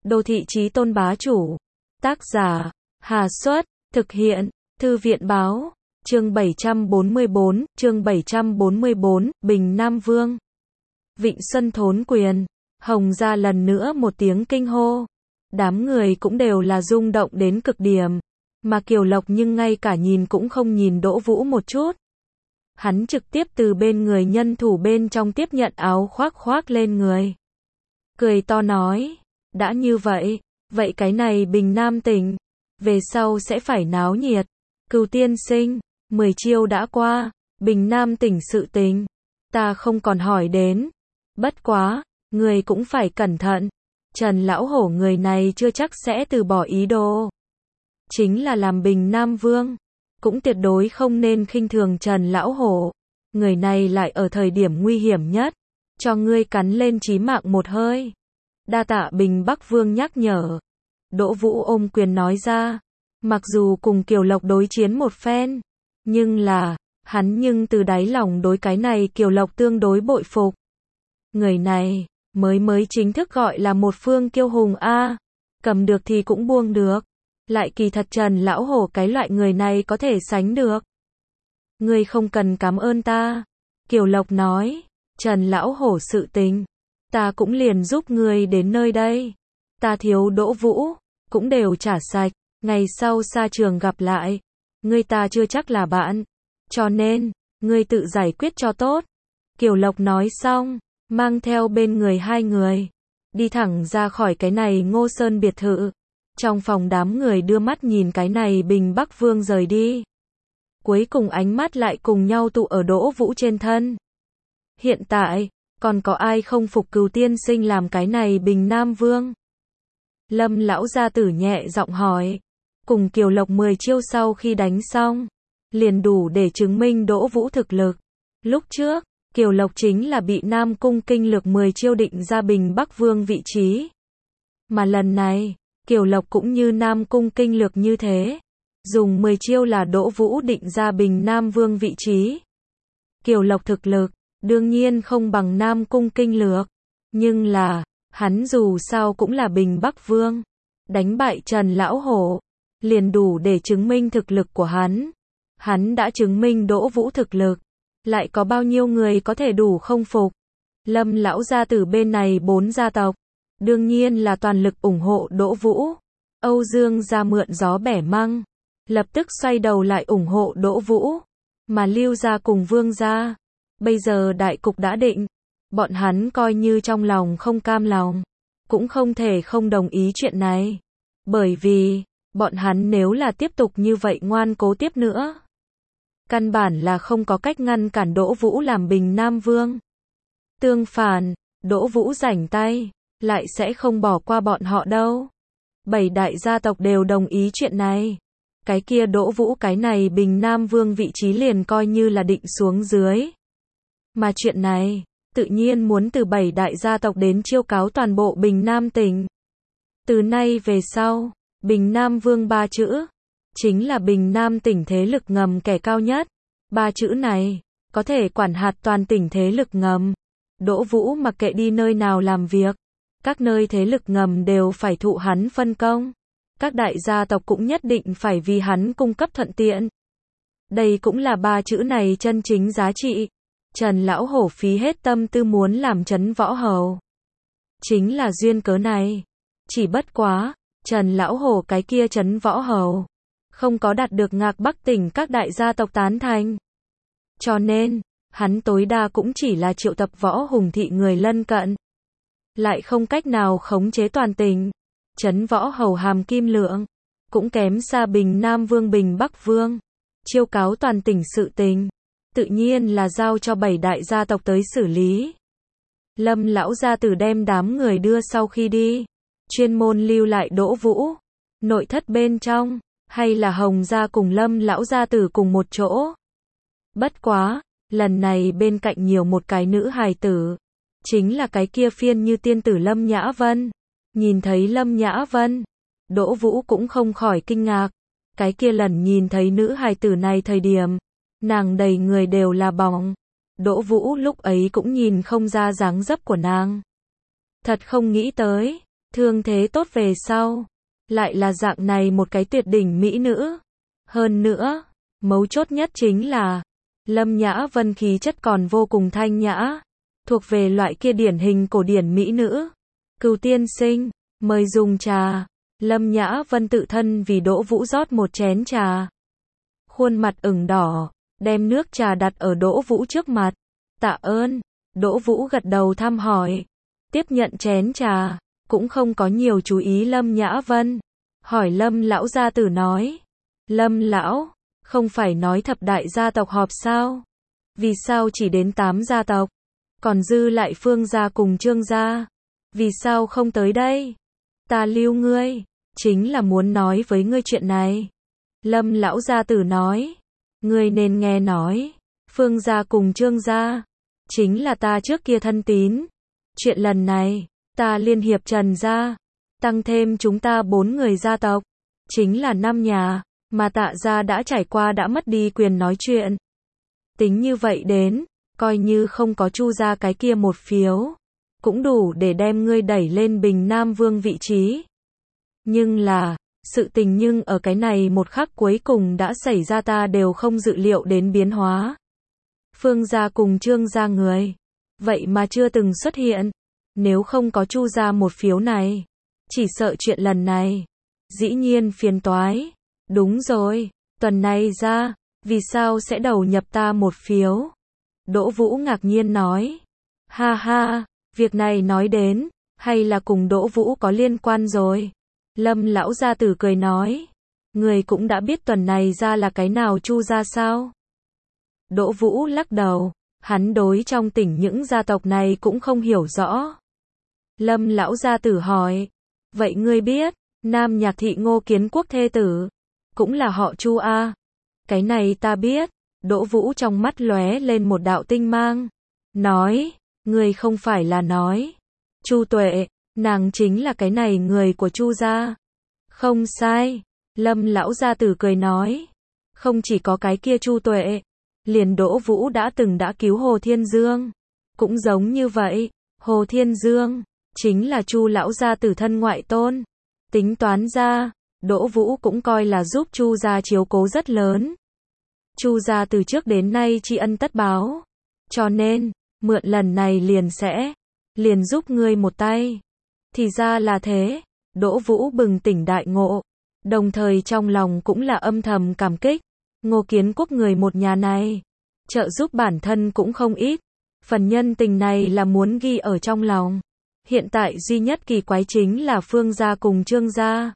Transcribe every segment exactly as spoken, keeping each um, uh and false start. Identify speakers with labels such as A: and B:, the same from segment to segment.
A: Đô thị chí tôn bá chủ. Tác giả, Hà Xuất, thực hiện, Thư viện báo, chương bảy trăm bốn mươi bốn, chương bảy trăm bốn mươi bốn, Bình Nam Vương. Vịnh Xuân thốn quyền, Hồng gia lần nữa một tiếng kinh hô. Đám người cũng đều là rung động đến cực điểm. Mà Kiều Lộc nhưng ngay cả nhìn cũng không nhìn Đỗ Vũ một chút. Hắn trực tiếp từ bên người nhân thủ bên trong tiếp nhận áo khoác khoác lên người. Cười to nói, đã như vậy, vậy cái này Bình Nam tỉnh, về sau sẽ phải náo nhiệt. Cửu tiên sinh, mười chiêu đã qua, Bình Nam tỉnh sự tình, ta không còn hỏi đến. Bất quá, người cũng phải cẩn thận, Trần Lão Hổ người này chưa chắc sẽ từ bỏ ý đồ. Chính là làm Bình Nam Vương, cũng tuyệt đối không nên khinh thường Trần Lão Hổ. Người này lại ở thời điểm nguy hiểm nhất, cho ngươi cắn lên chí mạng một hơi. Đa tạ Bình Bắc Vương nhắc nhở. Đỗ Vũ ôm quyền nói ra, mặc dù cùng Kiều Lộc đối chiến một phen, nhưng là, hắn nhưng từ đáy lòng đối cái này Kiều Lộc tương đối bội phục. Người này, mới mới chính thức gọi là một phương kiêu hùng a, cầm được thì cũng buông được. Lại kỳ thật Trần Lão Hổ cái loại người này có thể sánh được. Ngươi không cần cảm ơn ta. Kiều Lộc nói, Trần Lão Hổ sự tình, ta cũng liền giúp ngươi đến nơi đây. Ta thiếu Đỗ Vũ, cũng đều trả sạch, ngày sau xa trường gặp lại. Ngươi ta chưa chắc là bạn, cho nên, ngươi tự giải quyết cho tốt. Kiều Lộc nói xong, mang theo bên người hai người, đi thẳng ra khỏi cái này Ngô Sơn biệt thự. Trong phòng đám người đưa mắt nhìn cái này Bình Bắc Vương rời đi. Cuối cùng ánh mắt lại cùng nhau tụ ở Đỗ Vũ trên thân. Hiện tại, còn có ai không phục Cửu tiên sinh làm cái này Bình Nam Vương? Lâm lão gia tử nhẹ giọng hỏi. Cùng Kiều Lộc mười chiêu sau khi đánh xong, liền đủ để chứng minh Đỗ Vũ thực lực. Lúc trước, Kiều Lộc chính là bị Nam Cung kinh lược mười chiêu định ra Bình Bắc Vương vị trí. Mà lần này, Kiều Lộc cũng như Nam Cung kinh lược như thế, dùng mười chiêu là Đỗ Vũ định ra Bình Nam Vương vị trí. Kiều Lộc thực lực, đương nhiên không bằng Nam Cung kinh lược, nhưng là, hắn dù sao cũng là Bình Bắc Vương, đánh bại Trần Lão Hổ, liền đủ để chứng minh thực lực của hắn. Hắn đã chứng minh Đỗ Vũ thực lực, lại có bao nhiêu người có thể đủ không phục. Lâm lão gia tử bên này bốn gia tộc, đương nhiên là toàn lực ủng hộ Đỗ Vũ. Âu Dương gia mượn gió bẻ măng, lập tức xoay đầu lại ủng hộ Đỗ Vũ. Mà Lưu gia cùng Vương gia, bây giờ đại cục đã định, bọn hắn coi như trong lòng không cam lòng, cũng không thể không đồng ý chuyện này. Bởi vì, bọn hắn nếu là tiếp tục như vậy ngoan cố tiếp nữa, căn bản là không có cách ngăn cản Đỗ Vũ làm Bình Nam Vương. Tương phản, Đỗ Vũ rảnh tay, lại sẽ không bỏ qua bọn họ đâu. Bảy đại gia tộc đều đồng ý chuyện này. Cái kia Đỗ Vũ cái này Bình Nam Vương vị trí liền coi như là định xuống dưới. Mà chuyện này, tự nhiên muốn từ bảy đại gia tộc đến chiêu cáo toàn bộ Bình Nam tỉnh. Từ nay về sau, Bình Nam Vương ba chữ, chính là Bình Nam tỉnh thế lực ngầm kẻ cao nhất. Ba chữ này, có thể quản hạt toàn tỉnh thế lực ngầm. Đỗ Vũ mặc kệ đi nơi nào làm việc, các nơi thế lực ngầm đều phải thụ hắn phân công. Các đại gia tộc cũng nhất định phải vì hắn cung cấp thuận tiện. Đây cũng là ba chữ này chân chính giá trị. Trần Lão Hổ phí hết tâm tư muốn làm trấn võ hầu, chính là duyên cớ này. Chỉ bất quá, Trần Lão Hổ cái kia trấn võ hầu, không có đạt được Ngạc Bắc tỉnh các đại gia tộc tán thành. Cho nên, hắn tối đa cũng chỉ là triệu tập võ hùng thị người lân cận, lại không cách nào khống chế toàn tỉnh. Trấn võ hầu hàm kim lượng, cũng kém xa Bình Nam Vương Bình Bắc Vương. Chiêu cáo toàn tỉnh sự tình, tự nhiên là giao cho bảy đại gia tộc tới xử lý. Lâm lão gia tử đem đám người đưa sau khi đi, chuyên môn lưu lại Đỗ Vũ. Nội thất bên trong, hay là Hồng gia cùng Lâm lão gia tử cùng một chỗ. Bất quá, lần này bên cạnh nhiều một cái nữ hài tử, chính là cái kia phiên như tiên tử Lâm Nhã Vân. Nhìn thấy Lâm Nhã Vân, Đỗ Vũ cũng không khỏi kinh ngạc. Cái kia lần nhìn thấy nữ hài tử này thời điểm, nàng đầy người đều là bỏng. Đỗ Vũ lúc ấy cũng nhìn không ra dáng dấp của nàng. Thật không nghĩ tới, thương thế tốt về sau, lại là dạng này một cái tuyệt đỉnh mỹ nữ. Hơn nữa, mấu chốt nhất chính là, Lâm Nhã Vân khí chất còn vô cùng thanh nhã, thuộc về loại kia điển hình cổ điển mỹ nữ. Cửu tiên sinh, mời dùng trà. Lâm Nhã Vân tự thân vì Đỗ Vũ rót một chén trà. Khuôn mặt ửng đỏ, đem nước trà đặt ở Đỗ Vũ trước mặt. Tạ ơn. Đỗ Vũ gật đầu thăm hỏi, tiếp nhận chén trà, cũng không có nhiều chú ý Lâm Nhã Vân. Hỏi Lâm lão gia tử nói, Lâm lão, không phải nói thập đại gia tộc họp sao? Vì sao chỉ đến tám gia tộc? Còn dư lại Phương gia cùng Trương gia, vì sao không tới đây? Ta lưu ngươi, chính là muốn nói với ngươi chuyện này. Lâm lão gia tử nói, ngươi nên nghe nói, Phương gia cùng Trương gia, chính là ta trước kia thân tín. Chuyện lần này, ta liên hiệp Trần gia, tăng thêm chúng ta bốn người gia tộc, chính là năm nhà, mà Tạ gia đã trải qua đã mất đi quyền nói chuyện. Tính như vậy đến, coi như không có Chu gia cái kia một phiếu, cũng đủ để đem ngươi đẩy lên Bình Nam Vương vị trí. Nhưng là, sự tình nhưng ở cái này một khắc cuối cùng đã xảy ra, ta đều không dự liệu đến biến hóa. Phương gia cùng Trương gia người, vậy mà chưa từng xuất hiện. Nếu không có Chu gia một phiếu này, chỉ sợ chuyện lần này, dĩ nhiên phiền toái. Đúng rồi, tuần này ra, vì sao sẽ đầu nhập ta một phiếu? Đỗ Vũ ngạc nhiên nói. Ha ha, việc này nói đến, hay là cùng Đỗ Vũ có liên quan rồi? Lâm lão gia tử cười nói, người cũng đã biết tuần này ra là cái nào Chu gia sao? Đỗ Vũ lắc đầu, hắn đối trong tỉnh những gia tộc này cũng không hiểu rõ. Lâm lão gia tử hỏi, vậy ngươi biết, Nam Nhạc thị Ngô Kiến Quốc thê tử, cũng là họ Chu a? Cái này ta biết. Đỗ Vũ trong mắt lóe lên một đạo tinh mang, nói, ngươi không phải là nói, Chu Tuệ, nàng chính là cái này người của Chu gia. Không sai. Lâm lão gia tử cười nói, không chỉ có cái kia Chu Tuệ, liền Đỗ Vũ đã từng đã cứu Hồ Thiên Dương, cũng giống như vậy. Hồ Thiên Dương chính là Chu lão gia tử thân ngoại tôn. Tính toán ra, Đỗ Vũ cũng coi là giúp Chu gia chiếu cố rất lớn. Chu gia từ trước đến nay tri ân tất báo, cho nên, mượn lần này liền sẽ, liền giúp ngươi một tay. Thì ra là thế. Đỗ Vũ bừng tỉnh đại ngộ, đồng thời trong lòng cũng là âm thầm cảm kích. Ngô Kiến Quốc người một nhà này, trợ giúp bản thân cũng không ít. Phần nhân tình này là muốn ghi ở trong lòng. Hiện tại duy nhất kỳ quái chính là Phương gia cùng Trương gia.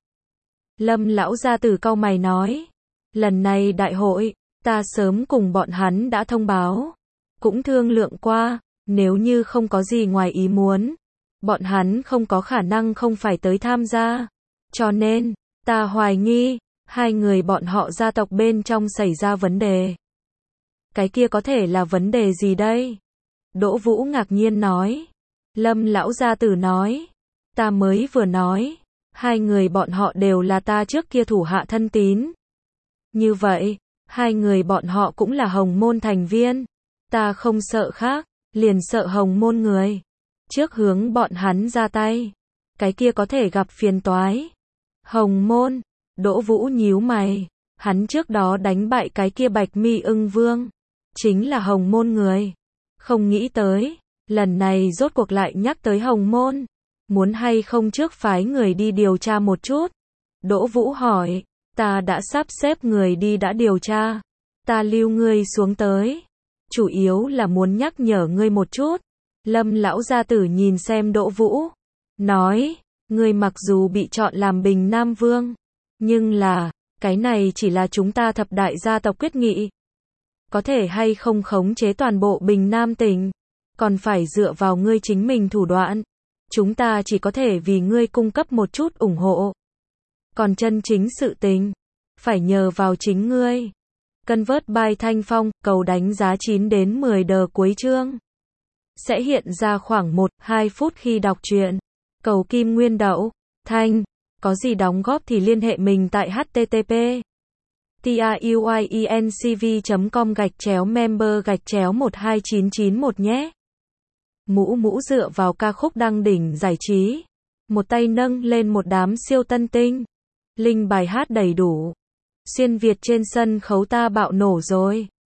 A: Lâm lão gia tử cau mày nói, lần này đại hội, ta sớm cùng bọn hắn đã thông báo, cũng thương lượng qua, nếu như không có gì ngoài ý muốn, bọn hắn không có khả năng không phải tới tham gia. Cho nên, ta hoài nghi, hai người bọn họ gia tộc bên trong xảy ra vấn đề. Cái kia có thể là vấn đề gì đây? Đỗ Vũ ngạc nhiên nói. Lâm lão gia tử nói, ta mới vừa nói, hai người bọn họ đều là ta trước kia thủ hạ thân tín. Như vậy, hai người bọn họ cũng là Hồng Môn thành viên. Ta không sợ khác, liền sợ Hồng Môn người. Trước hướng bọn hắn ra tay, cái kia có thể gặp phiền toái. Hồng Môn, Đỗ Vũ nhíu mày, hắn trước đó đánh bại cái kia Bạch Mi Ưng Vương, chính là Hồng Môn người. Không nghĩ tới, lần này rốt cuộc lại nhắc tới Hồng Môn, muốn hay không trước phái người đi điều tra một chút? Đỗ Vũ hỏi, ta đã sắp xếp người đi đã điều tra, ta lưu ngươi xuống tới, chủ yếu là muốn nhắc nhở ngươi một chút. Lâm lão gia tử nhìn xem Đỗ Vũ, nói, ngươi mặc dù bị chọn làm Bình Nam Vương, nhưng là, cái này chỉ là chúng ta thập đại gia tộc quyết nghị. Có thể hay không khống chế toàn bộ Bình Nam tỉnh, còn phải dựa vào ngươi chính mình thủ đoạn. Chúng ta chỉ có thể vì ngươi cung cấp một chút ủng hộ. Còn chân chính sự tình, phải nhờ vào chính ngươi. Convert by Thanh Phong, cầu đánh giá chín đến mười đờ cuối chương. Sẽ hiện ra khoảng một đến hai phút khi đọc truyện. Cầu Kim Nguyên Đậu, Thanh, có gì đóng góp thì liên hệ mình tại http truyencv chấm com gạch chéo member gạch chéo một hai chín chín một nhé. Mũ mũ dựa vào ca khúc đăng đỉnh giải trí. một tay nâng lên một đám siêu tân tinh. Linh bài hát đầy đủ. Xuyên Việt trên sân khấu ta bạo nổ rồi.